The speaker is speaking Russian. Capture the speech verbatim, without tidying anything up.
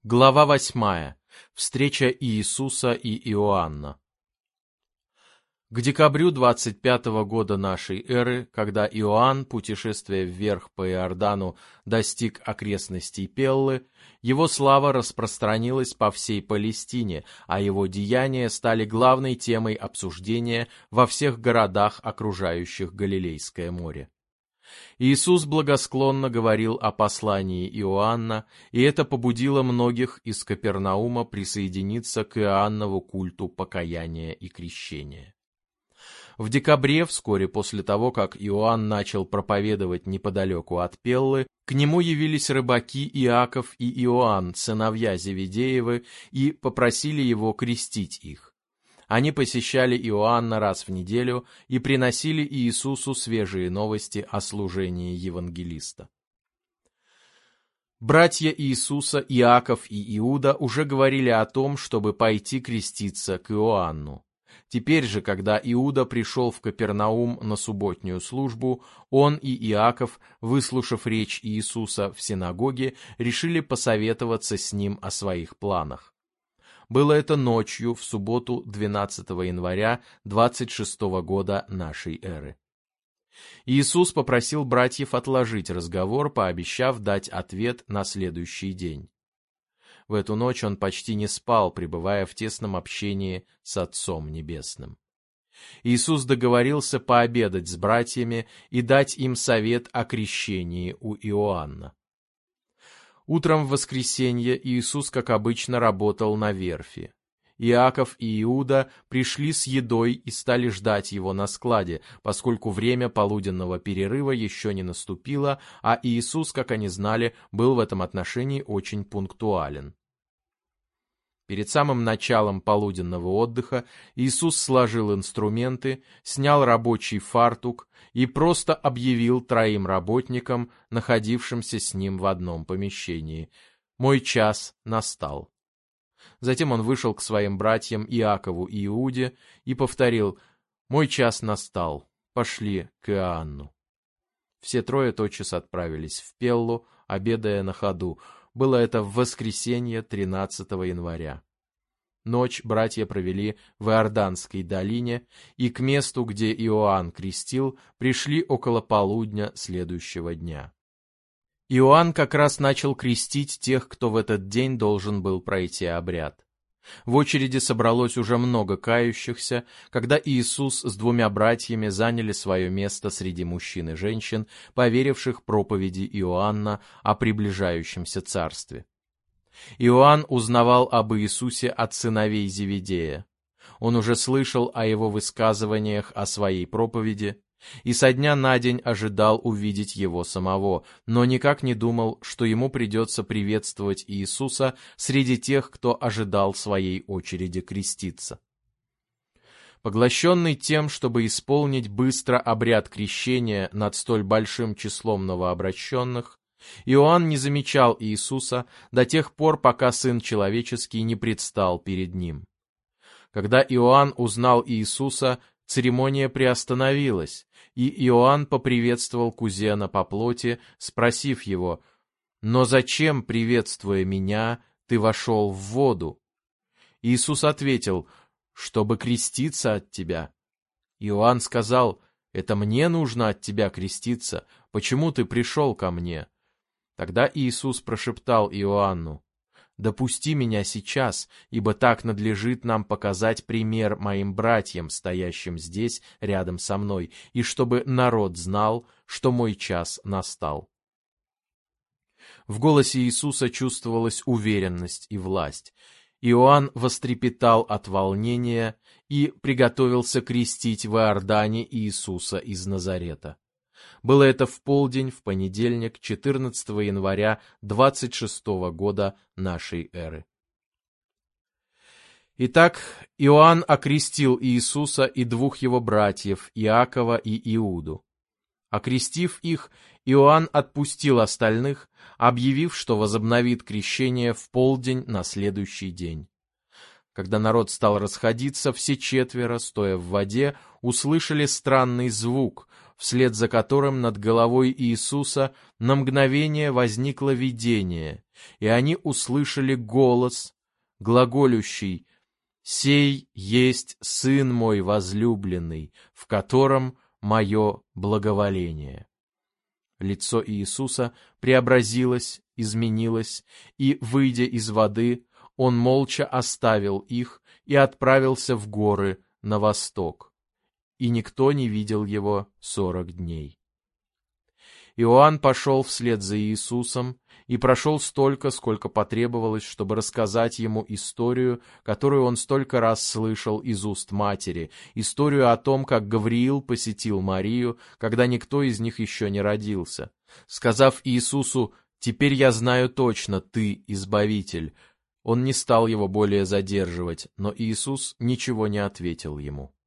Глава восьмая. Встреча Иисуса и Иоанна. К декабрю двадцать пятого года нашей эры, когда Иоанн, путешествуя вверх по Иордану, достиг окрестностей Пеллы, его слава распространилась по всей Палестине, а его деяния стали главной темой обсуждения во всех городах, окружающих Галилейское море. Иисус благосклонно говорил о послании Иоанна, и это побудило многих из Капернаума присоединиться к Иоаннову культу покаяния и крещения. В декабре, вскоре после того, как Иоанн начал проповедовать неподалеку от Пеллы, к нему явились рыбаки Иаков и Иоанн, сыновья Зеведеевы, и попросили его крестить их. Они посещали Иоанна раз в неделю и приносили Иисусу свежие новости о служении евангелиста. Братья Иисуса Иаков и Иуда уже говорили о том, чтобы пойти креститься к Иоанну. Теперь же, когда Иуда пришел в Капернаум на субботнюю службу, он и Иаков, выслушав речь Иисуса в синагоге, решили посоветоваться с ним о своих планах. Было это ночью, в субботу двенадцатого января двадцать шестого года нашей эры. Иисус попросил братьев отложить разговор, пообещав дать ответ на следующий день. В эту ночь он почти не спал, пребывая в тесном общении с Отцом Небесным. Иисус договорился пообедать с братьями и дать им совет о крещении у Иоанна. Утром в воскресенье Иисус, как обычно, работал на верфи. Иаков и Иуда пришли с едой и стали ждать его на складе, поскольку время полуденного перерыва еще не наступило, а Иисус, как они знали, был в этом отношении очень пунктуален. Перед самым началом полуденного отдыха Иисус сложил инструменты, снял рабочий фартук и просто объявил троим работникам, находившимся с ним в одном помещении: «Мой час настал». Затем он вышел к своим братьям Иакову и Иуде и повторил: «Мой час настал, пошли к Иоанну». Все трое тотчас отправились в Пеллу, обедая на ходу. Было это в воскресенье тринадцатого января. Ночь братья провели в Иорданской долине, и к месту, где Иоанн крестил, пришли около полудня следующего дня. Иоанн как раз начал крестить тех, кто в этот день должен был пройти обряд. В очереди собралось уже много кающихся, когда Иисус с двумя братьями заняли свое место среди мужчин и женщин, поверивших проповеди Иоанна о приближающемся царстве. Иоанн узнавал об Иисусе от сыновей Зеведея. Он уже слышал о его высказываниях о своей проповеди и со дня на день ожидал увидеть его самого, но никак не думал, что ему придется приветствовать Иисуса среди тех, кто ожидал своей очереди креститься. Поглощенный тем, чтобы исполнить быстро обряд крещения над столь большим числом новообращенных, Иоанн не замечал Иисуса до тех пор, пока Сын Человеческий не предстал перед ним. Когда Иоанн узнал Иисуса, церемония приостановилась, и Иоанн поприветствовал кузена по плоти, спросив его: «Но зачем, приветствуя меня, ты вошел в воду?» Иисус ответил: «Чтобы креститься от тебя». Иоанн сказал: «Это мне нужно от тебя креститься, почему ты пришел ко мне?» Тогда Иисус прошептал Иоанну: «Допусти меня сейчас, ибо так надлежит нам показать пример моим братьям, стоящим здесь рядом со мной, и чтобы народ знал, что мой час настал». В голосе Иисуса чувствовалась уверенность и власть. Иоанн вострепетал от волнения и приготовился крестить в Иордане Иисуса из Назарета. Было это в полдень, в понедельник, четырнадцатого января двадцать шестого года нашей эры. Итак, Иоанн окрестил Иисуса и двух его братьев, Иакова и Иуду. Окрестив их, Иоанн отпустил остальных, объявив, что возобновит крещение в полдень на следующий день. Когда народ стал расходиться, все четверо, стоя в воде, услышали странный звук, вслед за которым над головой Иисуса на мгновение возникло видение, И они услышали голос, глаголющий: «Сей есть Сын мой возлюбленный, в котором мое благоволение». Лицо Иисуса преобразилось, изменилось, и, выйдя из воды, он молча оставил их и отправился в горы на восток. И никто не видел его сорок дней. Иоанн пошел вслед за Иисусом и прошел столько, сколько потребовалось, чтобы рассказать ему историю, которую он столько раз слышал из уст матери, историю о том, как Гавриил посетил Марию, когда никто из них еще не родился. Сказав Иисусу: «Теперь я знаю точно, ты Избавитель», он не стал его более задерживать, но Иисус ничего не ответил ему.